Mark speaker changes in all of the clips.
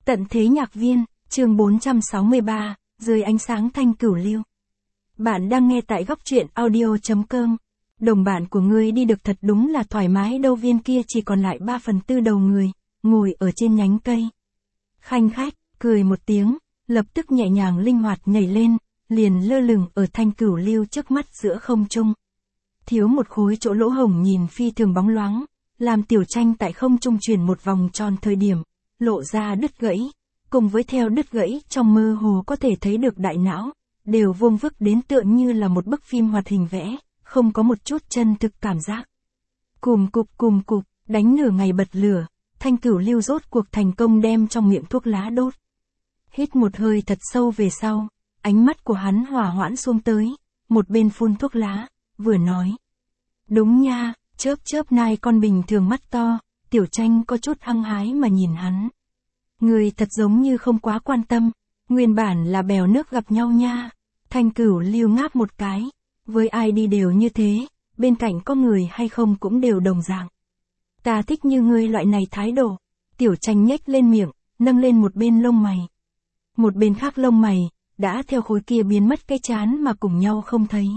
Speaker 1: Tận thế nhạc viên, chương 463, dưới ánh sáng thanh cửu lưu. Bạn đang nghe tại góc truyện audio.com. Đồng bạn của ngươi đi được thật đúng là thoải mái đâu, viên kia chỉ còn lại 3/4 đầu người, ngồi ở trên nhánh cây. Khanh khách, cười một tiếng, lập tức nhẹ nhàng linh hoạt nhảy lên, liền lơ lửng ở thanh cửu lưu trước mắt giữa không trung. Thiếu một khối chỗ lỗ hổng nhìn phi thường bóng loáng, làm Tiểu Tranh tại không trung chuyển một vòng tròn thời điểm, lộ ra đứt gãy, cùng với theo đứt gãy trong mơ hồ có thể thấy được đại não, đều vuông vức đến tựa như là một bức phim hoạt hình vẽ, không có một chút chân thực cảm giác. Cùm cụp, đánh nửa ngày bật lửa, thanh cửu lưu rốt cuộc thành công đem trong miệng thuốc lá đốt. Hít một hơi thật sâu về sau, ánh mắt của hắn hòa hoãn xuống tới, một bên phun thuốc lá, vừa nói. Đúng nha, chớp nai con bình thường mắt to, Tiểu Tranh có chút hăng hái mà nhìn hắn. Người thật giống như không quá quan tâm, nguyên bản là bèo nước gặp nhau nha. Thanh cửu lưu ngáp một cái, với ai đi đều như thế, bên cạnh có người hay không cũng đều đồng dạng. Ta thích như ngươi loại này thái độ. Tiểu Tranh nhếch lên miệng, nâng lên một bên lông mày. Một bên khác lông mày, đã theo khối kia biến mất cái chán mà cùng nhau không thấy.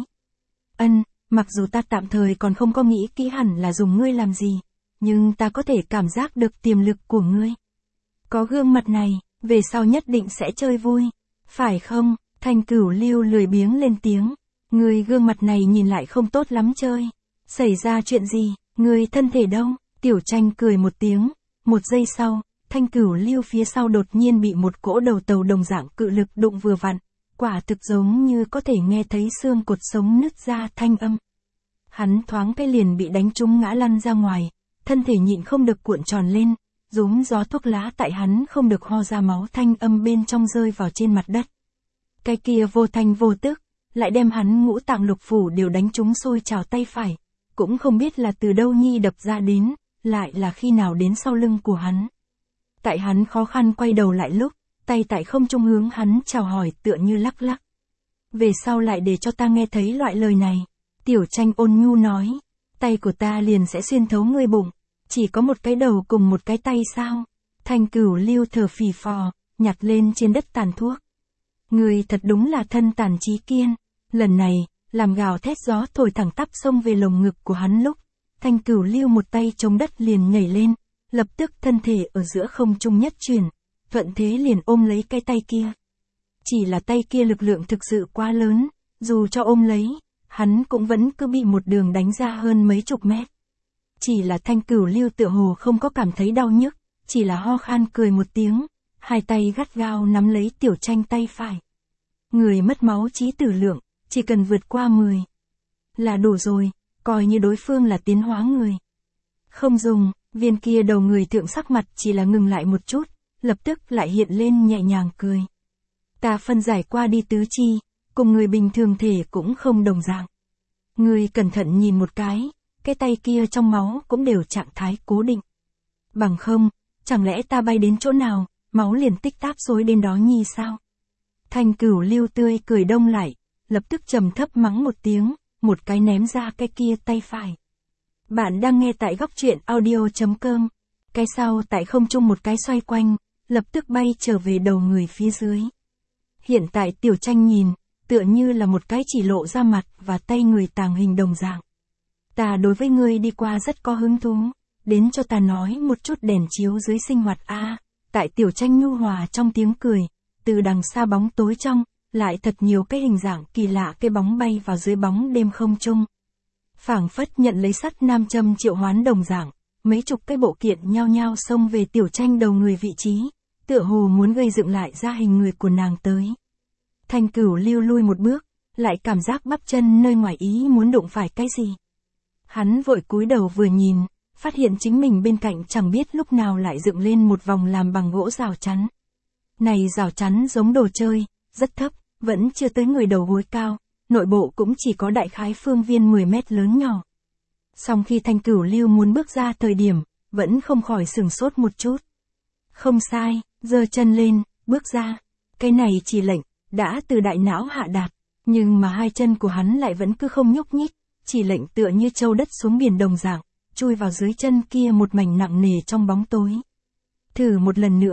Speaker 1: Mặc dù ta tạm thời còn không có nghĩ kỹ hẳn là dùng ngươi làm gì, nhưng ta có thể cảm giác được tiềm lực của ngươi. Có gương mặt này, về sau nhất định sẽ chơi vui, phải không? Thanh cửu lưu lười biếng lên tiếng. Ngươi gương mặt này nhìn lại không tốt lắm chơi. Xảy ra chuyện gì, ngươi thân thể đâu? Tiểu Tranh cười một tiếng, một giây sau, thanh cửu lưu phía sau đột nhiên bị một cỗ đầu tàu đồng dạng cự lực đụng vừa vặn. Quả thực giống như có thể nghe thấy xương cột sống nứt ra thanh âm. Hắn thoáng cái liền bị đánh trúng ngã lăn ra ngoài, thân thể nhịn không được cuộn tròn lên, rúm gió thuốc lá tại hắn không được ho ra máu thanh âm bên trong rơi vào trên mặt đất. Cái kia vô thanh vô tức, lại đem hắn ngũ tạng lục phủ đều đánh trúng sôi trào tay phải, cũng không biết là từ đâu nhi đập ra đến, lại là khi nào đến sau lưng của hắn. Tại hắn khó khăn quay đầu lại lúc, tay tại không trung hướng hắn chào hỏi tựa như lắc lắc. Về sau lại để cho ta nghe thấy loại lời này. Tiểu Tranh ôn nhu nói, tay của ta liền sẽ xuyên thấu ngươi bụng, chỉ có một cái đầu cùng một cái tay sao? Thanh cửu lưu thở phì phò, nhặt lên trên đất tàn thuốc. Ngươi thật đúng là thân tàn trí kiên. Lần này, làm gào thét gió thổi thẳng tắp xông về lồng ngực của hắn lúc, thanh cửu lưu một tay chống đất liền nhảy lên, lập tức thân thể ở giữa không trung nhất chuyển, thuận thế liền ôm lấy cái tay kia. Chỉ là tay kia lực lượng thực sự quá lớn, dù cho ôm lấy, hắn cũng vẫn cứ bị một đường đánh ra hơn mấy chục mét. Chỉ là thanh cửu lưu tựa hồ không có cảm thấy đau nhức, chỉ là ho khan cười một tiếng, hai tay gắt gao nắm lấy Tiểu Tranh tay phải. Người mất máu trí tử lượng, chỉ cần vượt qua 10 là đủ rồi, coi như đối phương là tiến hóa người. Không dùng, viên kia đầu người thượng sắc mặt chỉ là ngừng lại một chút, lập tức lại hiện lên nhẹ nhàng cười. Ta phân giải qua đi tứ chi, cùng người bình thường thể cũng không đồng dạng. Ngươi cẩn thận nhìn một cái tay kia trong máu cũng đều trạng thái cố định. Bằng không, chẳng lẽ ta bay đến chỗ nào, máu liền tích táp rối đến đó nhi sao? Thanh cửu lưu tươi cười đông lại, lập tức trầm thấp mắng một tiếng, một cái ném ra cái kia tay phải. Bạn đang nghe tại góc truyện audio.com. Cái sau tại không trung một cái xoay quanh, lập tức bay trở về đầu người phía dưới. Hiện tại Tiểu Tranh nhìn, tựa như là một cái chỉ lộ ra mặt và tay người tàng hình đồng dạng. Ta đối với ngươi đi qua rất có hứng thú, đến cho ta nói một chút đèn chiếu dưới sinh hoạt a. Tại Tiểu Tranh nhu hòa trong tiếng cười, từ đằng xa bóng tối trong, lại thật nhiều cái hình dạng kỳ lạ cái bóng bay vào dưới bóng đêm không trung. Phảng phất nhận lấy sắt nam châm triệu hoán đồng dạng, mấy chục cái bộ kiện nhao nhao xông về Tiểu Tranh đầu người vị trí, tựa hồ muốn gây dựng lại ra hình người của nàng tới. Thanh cửu lưu lui một bước, lại cảm giác bắp chân nơi ngoài ý muốn đụng phải cái gì. Hắn vội cúi đầu vừa nhìn, phát hiện chính mình bên cạnh chẳng biết lúc nào lại dựng lên một vòng làm bằng gỗ rào chắn. Này rào chắn giống đồ chơi, rất thấp, vẫn chưa tới người đầu gối cao, nội bộ cũng chỉ có đại khái phương viên 10 mét lớn nhỏ. Song khi thanh cửu lưu muốn bước ra thời điểm, vẫn không khỏi sửng sốt một chút. Không sai, giơ chân lên, bước ra. Cái này chỉ lệnh, đã từ đại não hạ đạt, nhưng mà hai chân của hắn lại vẫn cứ không nhúc nhích, chỉ lệnh tựa như trâu đất xuống biển đồng dạng, chui vào dưới chân kia một mảnh nặng nề trong bóng tối. Thử một lần nữa,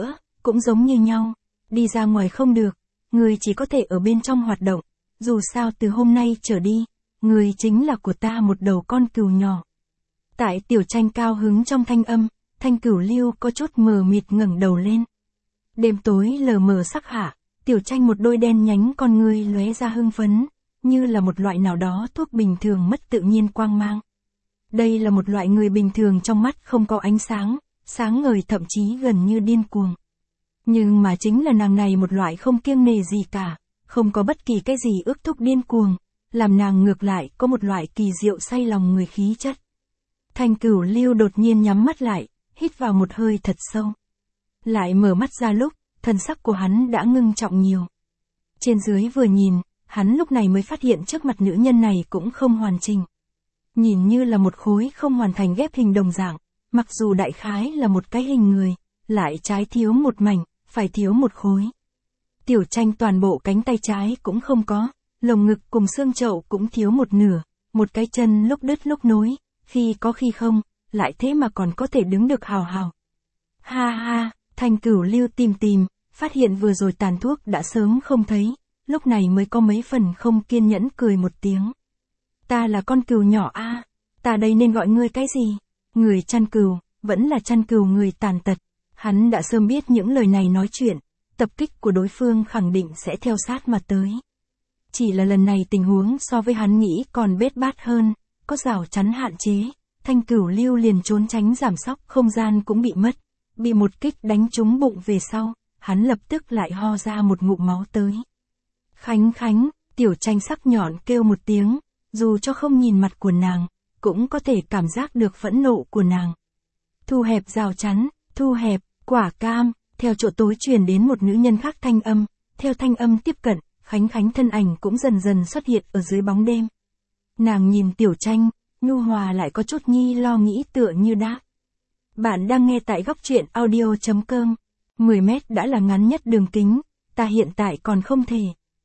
Speaker 1: cũng giống như nhau. Đi ra ngoài không được, ngươi chỉ có thể ở bên trong hoạt động. Dù sao từ hôm nay trở đi, ngươi chính là của ta một đầu con cừu nhỏ. Tại Tiểu Tranh cao hứng trong thanh âm, Thanh Cửu Lưu có chút mờ mịt ngẩng đầu lên. Đêm tối lờ mờ sắc hạ, Tiểu Tranh một đôi đen nhánh con ngươi lóe ra hưng phấn, như là một loại nào đó thuốc bình thường mất tự nhiên quang mang. Đây là một loại người bình thường trong mắt không có ánh sáng, sáng ngời thậm chí gần như điên cuồng. Nhưng mà chính là nàng này một loại không kiêng nề gì cả, không có bất kỳ cái gì ước thúc điên cuồng, làm nàng ngược lại có một loại kỳ diệu say lòng người khí chất. Thanh Cửu Lưu đột nhiên nhắm mắt lại, hít vào một hơi thật sâu. Lại mở mắt ra lúc, thần sắc của hắn đã ngưng trọng nhiều. Trên dưới vừa nhìn, hắn lúc này mới phát hiện trước mặt nữ nhân này cũng không hoàn chỉnh. Nhìn như là một khối không hoàn thành ghép hình đồng dạng, mặc dù đại khái là một cái hình người, lại trái thiếu một mảnh, phải thiếu một khối. Tiểu Tranh toàn bộ cánh tay trái cũng không có, lồng ngực cùng xương chậu cũng thiếu một nửa, một cái chân lúc đứt lúc nối, khi có khi không, lại thế mà còn có thể đứng được hào hào. Ha ha, Thanh Cửu Lưu tìm, phát hiện vừa rồi tàn thuốc đã sớm không thấy, lúc này mới có mấy phần không kiên nhẫn cười một tiếng. Ta là con cừu nhỏ a, ta đây nên gọi ngươi cái gì? Người chăn cừu, vẫn là chăn cừu người tàn tật. Hắn đã sớm biết những lời này nói chuyện, tập kích của đối phương khẳng định sẽ theo sát mà tới. Chỉ là lần này tình huống so với hắn nghĩ còn bết bát hơn, có rào chắn hạn chế, Thanh Cửu Lưu liền trốn tránh giảm sóc, không gian cũng bị mất, bị một kích đánh trúng bụng về sau, hắn lập tức lại ho ra một ngụm máu tới. Khánh, Tiểu Tranh sắc nhọn kêu một tiếng, dù cho không nhìn mặt của nàng, cũng có thể cảm giác được phẫn nộ của nàng. Thu hẹp rào chắn, thu hẹp, quả cam, theo chỗ tối truyền đến một nữ nhân khác thanh âm, theo thanh âm tiếp cận, Khánh thân ảnh cũng dần dần xuất hiện ở dưới bóng đêm. Nàng nhìn Tiểu Tranh, nhu hòa lại có chút nhi lo nghĩ tựa như đáp. Bạn đang nghe tại góc truyện audio.com, 10 mét đã là ngắn nhất đường kính, ta hiện tại còn không thể.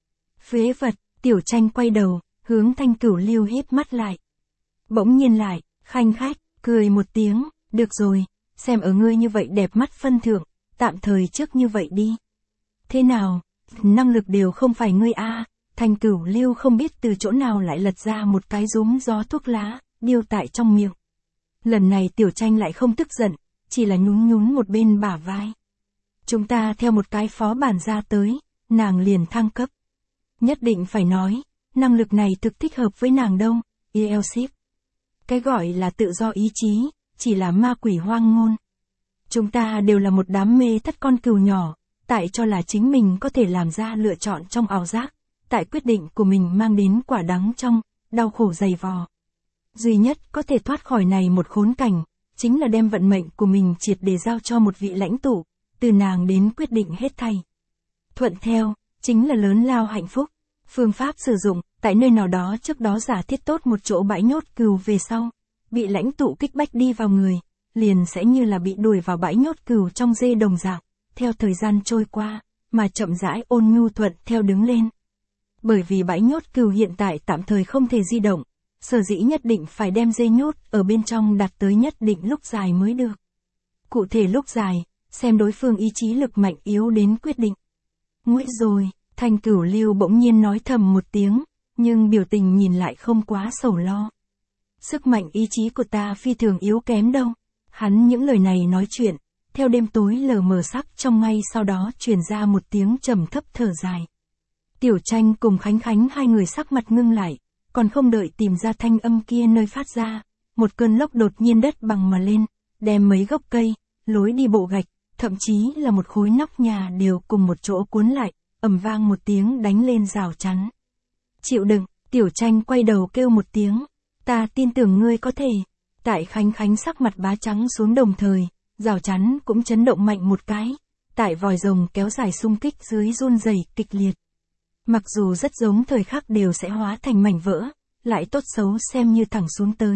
Speaker 1: Phế vật, Tiểu Tranh quay đầu, hướng Thanh Cửu Lưu híp mắt lại. Bỗng nhiên lại, khanh khách, cười một tiếng, được rồi, xem ở ngươi như vậy đẹp mắt phân thượng, tạm thời trước như vậy đi. Thế nào, năng lực đều không phải ngươi a. Thanh Cửu Lưu không biết từ chỗ nào lại lật ra một cái rúm gió thuốc lá, điêu tại trong miệng. Lần này Tiểu Tranh lại không tức giận, chỉ là nhún một bên bả vai. Chúng ta theo một cái phó bản ra tới, nàng liền thăng cấp. Nhất định phải nói, năng lực này thực thích hợp với nàng đâu, Elship. Cái gọi là tự do ý chí, chỉ là ma quỷ hoang ngôn. Chúng ta đều là một đám mê thất con cừu nhỏ, tại cho là chính mình có thể làm ra lựa chọn trong ảo giác, tại quyết định của mình mang đến quả đắng trong, đau khổ dày vò. Duy nhất có thể thoát khỏi này một khốn cảnh, chính là đem vận mệnh của mình triệt để giao cho một vị lãnh tụ, từ nàng đến quyết định hết thảy. Thuận theo, chính là lớn lao hạnh phúc. Phương pháp sử dụng, tại nơi nào đó trước đó giả thiết tốt một chỗ bãi nhốt cừu về sau, bị lãnh tụ kích bách đi vào người, liền sẽ như là bị đuổi vào bãi nhốt cừu trong dê đồng dạng, theo thời gian trôi qua, mà chậm rãi ôn nhu thuận theo đứng lên. Bởi vì bãi nhốt cừu hiện tại tạm thời không thể di động, sở dĩ nhất định phải đem dê nhốt ở bên trong đạt tới nhất định lúc dài mới được. Cụ thể lúc dài, xem đối phương ý chí lực mạnh yếu đến quyết định. Nguội rồi, Thanh Cửu Lưu bỗng nhiên nói thầm một tiếng, nhưng biểu tình nhìn lại không quá sầu lo. Sức mạnh ý chí của ta phi thường yếu kém đâu. Hắn những lời này nói chuyện, theo đêm tối lờ mờ sắc trong ngay sau đó truyền ra một tiếng trầm thấp thở dài. Tiểu Tranh cùng Khánh hai người sắc mặt ngưng lại, còn không đợi tìm ra thanh âm kia nơi phát ra, một cơn lốc đột nhiên đất bằng mà lên, đem mấy gốc cây, lối đi bộ gạch, thậm chí là một khối nóc nhà đều cùng một chỗ cuốn lại, ầm vang một tiếng đánh lên rào chắn. Chịu đựng, Tiểu Tranh quay đầu kêu một tiếng, ta tin tưởng ngươi có thể. Tại Khánh sắc mặt bá trắng xuống đồng thời, rào chắn cũng chấn động mạnh một cái, tại vòi rồng kéo dài xung kích dưới run rẩy kịch liệt. Mặc dù rất giống thời khắc đều sẽ hóa thành mảnh vỡ, lại tốt xấu xem như thẳng xuống tới.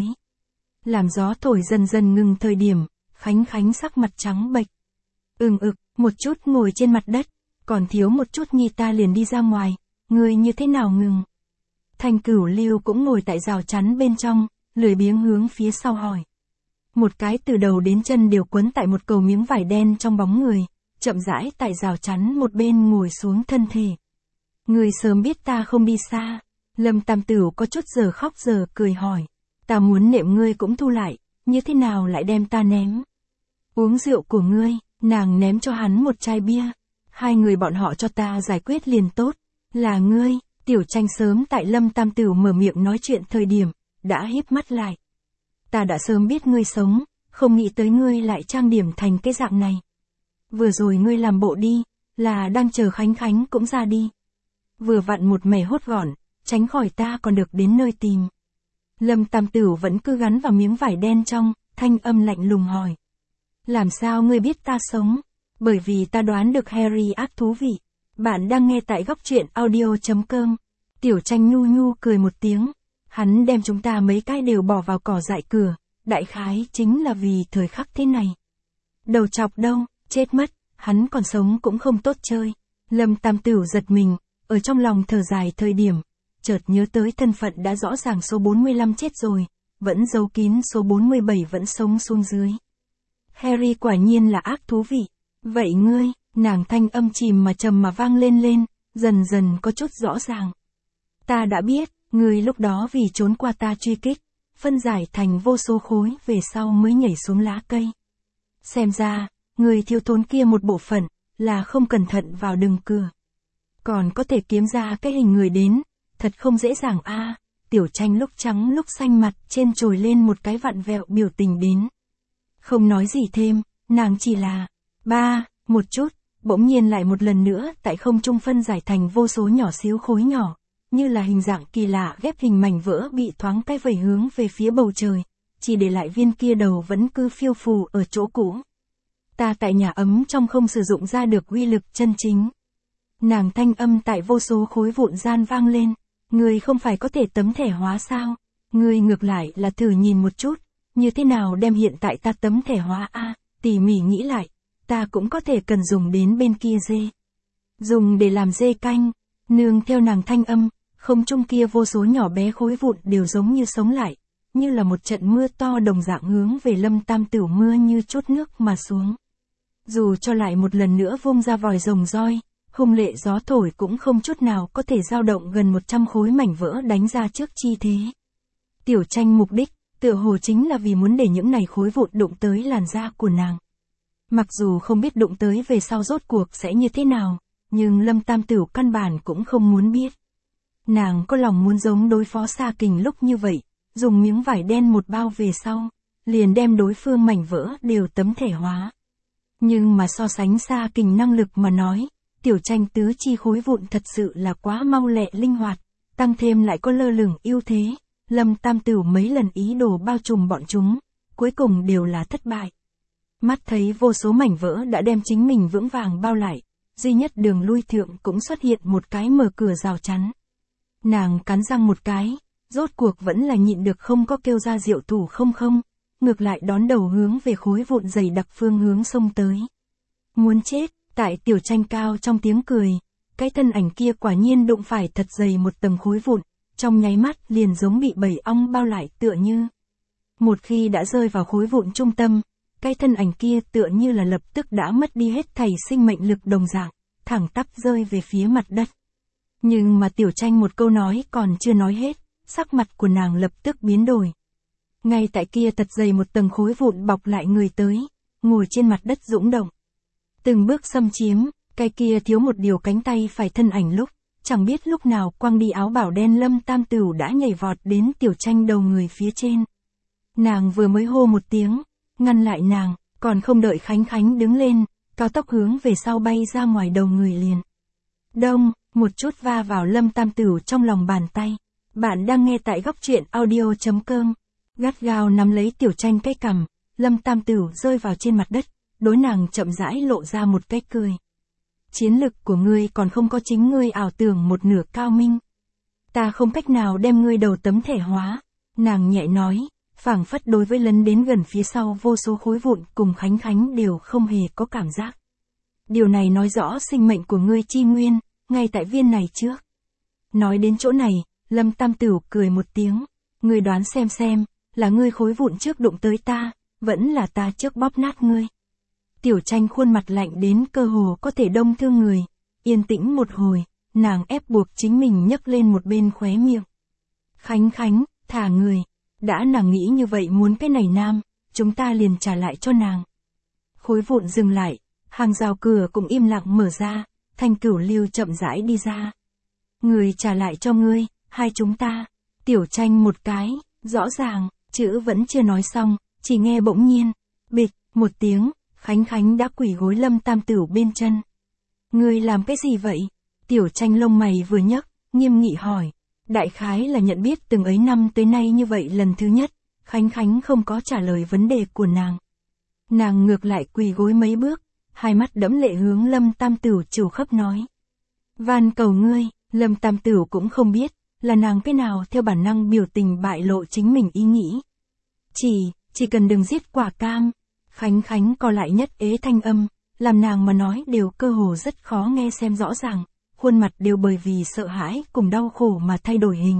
Speaker 1: Làm gió thổi dần dần ngừng thời điểm, Khánh sắc mặt trắng bệch. Một chút ngồi trên mặt đất, còn thiếu một chút nhi ta liền đi ra ngoài, ngươi như thế nào ngừng? Thanh Cửu Lưu cũng ngồi tại rào chắn bên trong, lười biếng hướng phía sau hỏi. Một cái từ đầu đến chân đều quấn tại một cầu miếng vải đen trong bóng người, chậm rãi tại rào chắn một bên ngồi xuống thân thể. Ngươi sớm biết ta không đi xa. Lâm Tam Tửu có chút giờ khóc giờ cười hỏi. Ta muốn nệm ngươi cũng thu lại, như thế nào lại đem ta ném? Uống rượu của ngươi, nàng ném cho hắn một chai bia. Hai người bọn họ cho ta giải quyết liền tốt. Là ngươi, Tiểu Tranh sớm tại Lâm Tam Tửu mở miệng nói chuyện thời điểm, đã híp mắt lại. Ta đã sớm biết ngươi sống, không nghĩ tới ngươi lại trang điểm thành cái dạng này. Vừa rồi ngươi làm bộ đi, là đang chờ Khánh Khánh cũng ra đi. Vừa vặn một mẻ hốt gọn, tránh khỏi ta còn được đến nơi tìm. Lâm Tam Tửu vẫn cứ gắn vào miếng vải đen trong, thanh âm lạnh lùng hỏi. Làm sao ngươi biết ta sống? Bởi vì ta đoán được Harry ác thú vị. Bạn đang nghe tại góc truyện audio.com. Tiểu Tranh nhu nhu cười một tiếng. Hắn đem chúng ta mấy cái đều bỏ vào cỏ dại cửa, đại khái chính là vì thời khắc thế này. Đầu chọc đâu, chết mất, hắn còn sống cũng không tốt chơi. Lâm Tam Tửu giật mình, ở trong lòng thở dài thời điểm, chợt nhớ tới thân phận đã rõ ràng số 45 chết rồi, vẫn giấu kín số 47 vẫn sống xuống dưới. Harry quả nhiên là ác thú vị. Vậy ngươi, nàng thanh âm chìm mà trầm mà vang lên, dần dần có chút rõ ràng. Ta đã biết, ngươi lúc đó vì trốn qua ta truy kích, phân giải thành vô số khối về sau mới nhảy xuống lá cây. Xem ra, ngươi thiếu thốn kia một bộ phận, là không cẩn thận vào đường cửa. Còn có thể kiếm ra cái hình người đến, thật không dễ dàng a. Tiểu Tranh lúc trắng lúc xanh mặt trên trồi lên một cái vặn vẹo biểu tình đến. Không nói gì thêm, nàng chỉ là, một chút, bỗng nhiên lại một lần nữa tại không trung phân giải thành vô số nhỏ xíu khối nhỏ, như là hình dạng kỳ lạ ghép hình mảnh vỡ bị thoáng cái vẩy hướng về phía bầu trời, chỉ để lại viên kia đầu vẫn cứ phiêu phù ở chỗ cũ. Ta tại nhà ấm trong không sử dụng ra được uy lực chân chính. Nàng thanh âm tại vô số khối vụn gian vang lên, ngươi không phải có thể tấm thẻ hóa sao? Ngươi ngược lại là thử nhìn một chút, như thế nào đem hiện tại ta tấm thẻ hóa a? Tỉ mỉ nghĩ lại, ta cũng có thể cần dùng đến bên kia dê. Dùng để làm dê canh, nương theo nàng thanh âm, không trung kia vô số nhỏ bé khối vụn đều giống như sống lại, như là một trận mưa to đồng dạng hướng về Lâm Tam Tửu mưa như chút nước mà xuống. Dù cho lại một lần nữa vung ra vòi rồng roi, hung lệ gió thổi cũng không chút nào có thể dao động gần 100 khối mảnh vỡ đánh ra trước chi thế. Tiểu Tranh mục đích, tựa hồ chính là vì muốn để những này khối vụn đụng tới làn da của nàng. Mặc dù không biết đụng tới về sau rốt cuộc sẽ như thế nào, nhưng Lâm Tam Tửu căn bản cũng không muốn biết. Nàng có lòng muốn giống đối phó Sa Kình lúc như vậy, dùng miếng vải đen một bao về sau, liền đem đối phương mảnh vỡ đều tấm thể hóa. Nhưng mà so sánh Sa Kình năng lực mà nói, Tiểu Tranh tứ chi khối vụn thật sự là quá mau lẹ linh hoạt, tăng thêm lại có lơ lửng ưu thế. Lâm Tam Tửu mấy lần ý đồ bao trùm bọn chúng, cuối cùng đều là thất bại. Mắt thấy vô số mảnh vỡ đã đem chính mình vững vàng bao lại, duy nhất đường lui thượng cũng xuất hiện một cái mở cửa rào chắn. Nàng cắn răng một cái, rốt cuộc vẫn là nhịn được không có kêu ra diệu thủ không, ngược lại đón đầu hướng về khối vụn dày đặc phương hướng xông tới. Muốn chết, tại Tiểu Tranh cao trong tiếng cười, cái thân ảnh kia quả nhiên đụng phải thật dày một tầng khối vụn, trong nháy mắt liền giống bị bầy ong bao lại tựa như. Một khi đã rơi vào khối vụn trung tâm, cái thân ảnh kia tựa như là lập tức đã mất đi hết thảy sinh mệnh lực đồng dạng, thẳng tắp rơi về phía mặt đất. Nhưng mà Tiểu Tranh một câu nói còn chưa nói hết, sắc mặt của nàng lập tức biến đổi. Ngay tại kia thật dày một tầng khối vụn bọc lại người tới, ngồi trên mặt đất dũng động. Từng bước xâm chiếm, cái kia thiếu một điều cánh tay phải thân ảnh lúc, chẳng biết lúc nào quăng đi áo bảo đen Lâm Tam Tửu đã nhảy vọt đến Tiểu Tranh đầu người phía trên. Nàng vừa mới hô một tiếng, ngăn lại nàng, còn không đợi Khánh Khánh đứng lên, cao tốc hướng về sau bay ra ngoài đầu người liền. Đông, một chút va vào Lâm Tam Tửu trong lòng bàn tay. Bạn đang nghe tại góc truyện audio.com. Gắt gao nắm lấy Tiểu Tranh cái cằm, Lâm Tam Tửu rơi vào trên mặt đất, đối nàng chậm rãi lộ ra một cái cười. Chiến lực của ngươi còn không có chính ngươi ảo tưởng một nửa cao minh. Ta không cách nào đem ngươi đầu tấm thể hóa, nàng nhẹ nói, phảng phất đối với lấn đến gần phía sau vô số khối vụn cùng Khánh Khánh đều không hề có cảm giác. Điều này nói rõ sinh mệnh của ngươi chi nguyên, ngay tại viên này trước. Nói đến chỗ này, Lâm Tam Tửu cười một tiếng, ngươi đoán xem, là ngươi khối vụn trước đụng tới ta, vẫn là ta trước bóp nát ngươi. Tiểu Tranh khuôn mặt lạnh đến cơ hồ có thể đông thương người. Yên tĩnh một hồi, nàng ép buộc chính mình nhấc lên một bên khóe miệng. Khánh Khánh, thả người. Đã nàng nghĩ như vậy muốn cái này nam, chúng ta liền trả lại cho nàng. Khối vụn dừng lại, hàng rào cửa cũng im lặng mở ra, Thanh Cửu Lưu chậm rãi đi ra. Người trả lại cho ngươi, hai chúng ta. Tiểu Tranh một cái, rõ ràng, chữ vẫn chưa nói xong, chỉ nghe bỗng nhiên, bịch, một tiếng, Khánh Khánh đã quỳ gối Lâm Tam Tửu bên chân. Ngươi làm cái gì vậy? Tiểu Tranh lông mày vừa nhấc, nghiêm nghị hỏi. Đại khái là nhận biết từng ấy năm tới nay như vậy lần thứ nhất, Khánh Khánh không có trả lời vấn đề của nàng. Nàng ngược lại quỳ gối mấy bước, hai mắt đẫm lệ hướng Lâm Tam Tửu trìu khắp nói. Van cầu ngươi, Lâm Tam Tửu cũng không biết, là nàng cái nào theo bản năng biểu tình bại lộ chính mình ý nghĩ. Chỉ cần đừng giết quả cam. Khánh Khánh co lại nhất ế thanh âm, làm nàng mà nói đều cơ hồ rất khó nghe xem rõ ràng, khuôn mặt đều bởi vì sợ hãi cùng đau khổ mà thay đổi hình.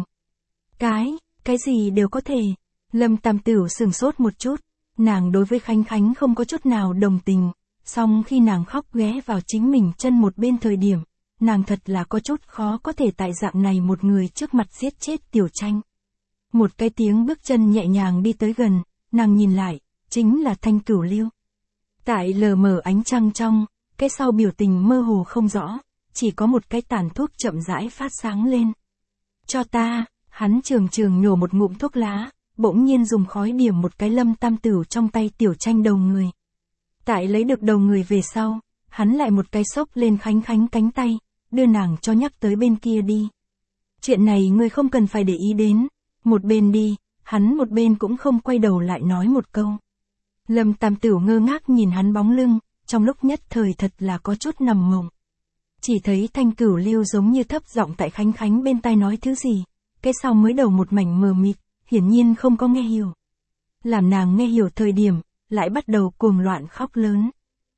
Speaker 1: Cái gì đều có thể. Lâm Tam Tửu sửng sốt một chút, nàng đối với Khánh Khánh không có chút nào đồng tình, song khi nàng khóc ghé vào chính mình chân một bên thời điểm, nàng thật là có chút khó có thể tại dạng này một người trước mặt giết chết Tiểu Tranh. Một cái tiếng bước chân nhẹ nhàng đi tới gần, nàng nhìn lại, chính là Thanh Cửu Lưu. Tại lờ mờ ánh trăng trong, cái sau biểu tình mơ hồ không rõ, chỉ có một cái tàn thuốc chậm rãi phát sáng lên. Cho ta, hắn trường nhổ một ngụm thuốc lá, bỗng nhiên dùng khói điểm một cái Lâm Tam Tửu trong tay Tiểu Tranh đầu người. Tại lấy được đầu người về sau, hắn lại một cái xốc lên Khánh Khánh cánh tay, đưa nàng cho nhắc tới bên kia đi. Chuyện này ngươi không cần phải để ý đến, một bên đi, hắn một bên cũng không quay đầu lại nói một câu. Lâm Tam Tửu ngơ ngác nhìn hắn bóng lưng, trong lúc nhất thời thật là có chút nằm mộng. Chỉ thấy Thanh Cửu Lưu giống như thấp giọng tại Khánh Khánh bên tai nói thứ gì, cái sau mới đầu một mảnh mờ mịt, hiển nhiên không có nghe hiểu. Làm nàng nghe hiểu thời điểm, lại bắt đầu cuồng loạn khóc lớn.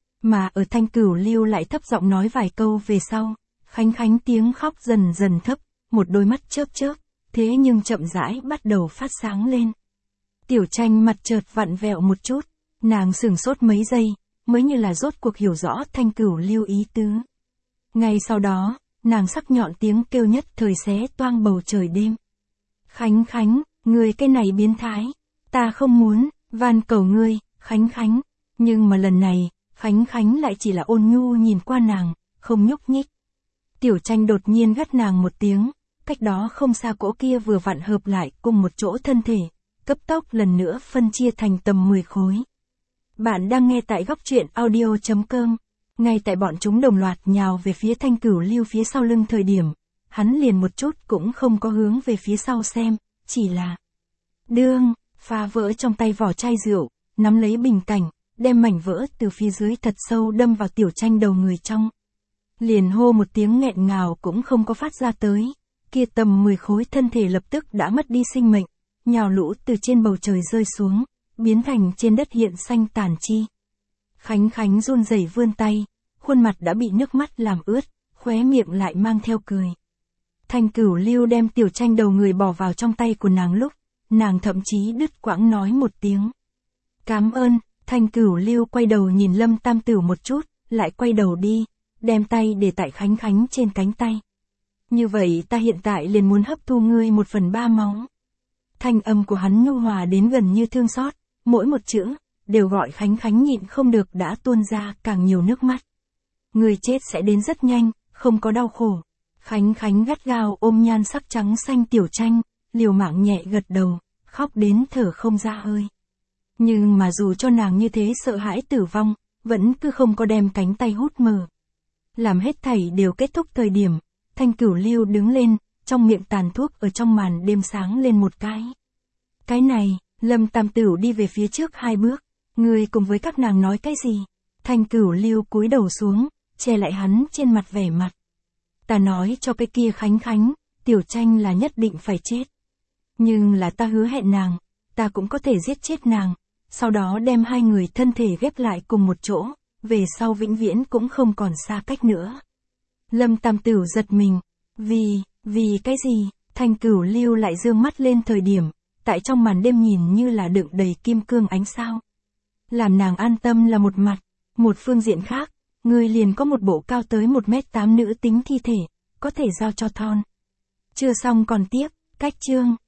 Speaker 1: Mà ở Thanh Cửu Lưu lại thấp giọng nói vài câu về sau, Khánh Khánh tiếng khóc dần dần thấp, một đôi mắt chớp chớp, thế nhưng chậm rãi bắt đầu phát sáng lên. Tiểu Tranh mặt chợt vặn vẹo một chút, nàng sửng sốt mấy giây, mới như là rốt cuộc hiểu rõ Thanh Cửu Lưu ý tứ. Ngay sau đó, nàng sắc nhọn tiếng kêu nhất thời xé toang bầu trời đêm. Khánh Khánh, ngươi cái này biến thái, ta không muốn, van cầu ngươi, Khánh Khánh. Nhưng mà lần này, Khánh Khánh lại chỉ là ôn nhu nhìn qua nàng, không nhúc nhích. Tiểu Tranh đột nhiên gắt nàng một tiếng, cách đó không xa cỗ kia vừa vặn hợp lại cùng một chỗ thân thể, cấp tốc lần nữa phân chia thành tầm 10 khối. Bạn đang nghe tại góc truyện audio.com. Ngay tại bọn chúng đồng loạt nhào về phía Thanh Cửu Lưu phía sau lưng thời điểm, hắn liền một chút cũng không có hướng về phía sau xem, chỉ là phá vỡ trong tay vỏ chai rượu, nắm lấy bình cảnh, đem mảnh vỡ từ phía dưới thật sâu đâm vào Tiểu Tranh đầu người trong. Liền hô một tiếng nghẹn ngào cũng không có phát ra tới, kia tầm 10 khối thân thể lập tức đã mất đi sinh mệnh, nhào lũ từ trên bầu trời rơi xuống, biến thành trên đất hiện xanh tàn chi. Khánh Khánh run rẩy vươn tay, khuôn mặt đã bị nước mắt làm ướt, khóe miệng lại mang theo cười. Thanh Cửu Lưu đem Tiểu Tranh đầu người bỏ vào trong tay của nàng lúc, nàng thậm chí đứt quãng nói một tiếng. Cảm ơn. Thanh Cửu Lưu quay đầu nhìn Lâm Tam Tửu một chút, lại quay đầu đi, đem tay để tại Khánh Khánh trên cánh tay. Như vậy ta hiện tại liền muốn hấp thu ngươi 1/3 máu. Thanh âm của hắn nhu hòa đến gần như thương xót, mỗi một chữ, đều gọi Khánh Khánh nhịn không được đã tuôn ra càng nhiều nước mắt. Người chết sẽ đến rất nhanh, không có đau khổ. Khánh Khánh gắt gao ôm nhan sắc trắng xanh Tiểu Tranh, liều mạng nhẹ gật đầu, khóc đến thở không ra hơi. Nhưng mà dù cho nàng như thế sợ hãi tử vong, vẫn cứ không có đem cánh tay hút mở. Làm hết thảy đều kết thúc thời điểm, Thanh Cửu Lưu đứng lên, trong miệng tàn thuốc ở trong màn đêm sáng lên một cái. Cái này, Lâm Tam Tửu đi về phía trước 2 bước, ngươi cùng với các nàng nói cái gì? Thanh Cửu Lưu cúi đầu xuống, che lại hắn trên mặt vẻ mặt. Ta nói cho cái kia Khánh Khánh, Tiểu Tranh là nhất định phải chết. Nhưng là ta hứa hẹn nàng, ta cũng có thể giết chết nàng, sau đó đem hai người thân thể ghép lại cùng một chỗ, về sau vĩnh viễn cũng không còn xa cách nữa. Lâm Tam Tửu giật mình, vì cái gì? Thanh Cửu Lưu lại dương mắt lên thời điểm, tại trong màn đêm nhìn như là đựng đầy kim cương ánh sao. Làm nàng an tâm là một mặt, Một phương diện khác, ngươi liền có một bộ cao tới 1m8 nữ tính thi thể, có thể giao cho Thon. Chưa xong còn tiếp, cách chương.